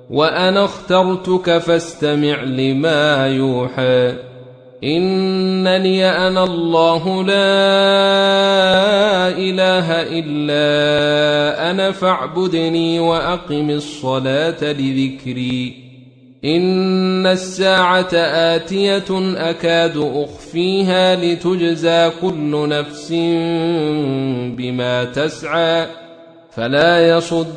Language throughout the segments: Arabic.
وأنا اخترتك فاستمع لما يوحى إنني أنا الله لا إله إلا أنا فاعبدني وأقم الصلاة لذكري إن الساعة آتية أكاد أخفيها لتجزى كل نفس بما تسعى فلا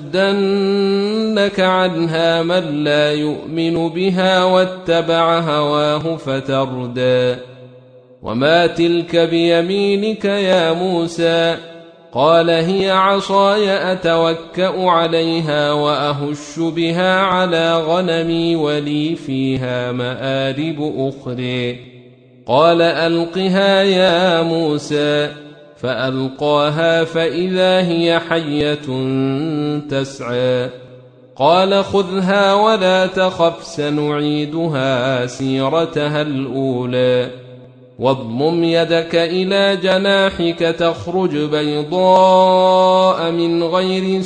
يصدنك عنها من لا يؤمن بها واتبع هواه فتردى وما تلك بيمينك يا موسى قال هي عصاي أتوكأ عليها وأهش بها على غنمي ولي فيها مآرب أخرى قال ألقها يا موسى فألقاها فإذا هي حية تسعى قال خذها ولا تخف سنعيدها سيرتها الأولى واضمم يدك إلى جناحك تخرج بيضاء من غير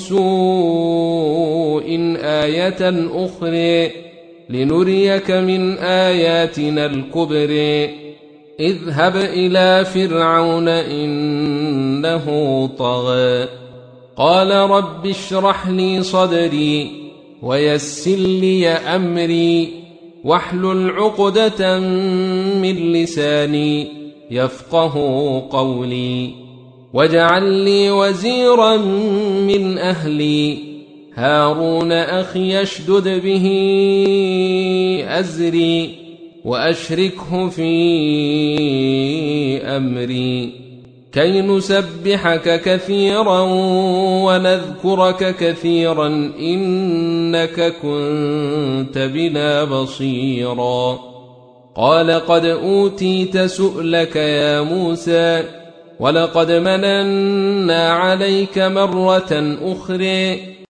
سوء آية أخرى لنريك من آياتنا الكبرى اذهب إلى فرعون إنه طغى قال رب اشرح لي صدري ويسر لي أمري واحلل عقدة من لساني يفقه قولي واجعل لي وزيرا من أهلي هارون أخي اشدد به أزري وأشركه في أمري كي نسبحك كثيرا ونذكرك كثيرا إنك كنت بنا بصيرا قال قد أوتيت سؤلك يا موسى ولقد مننا عليك مرة أخرى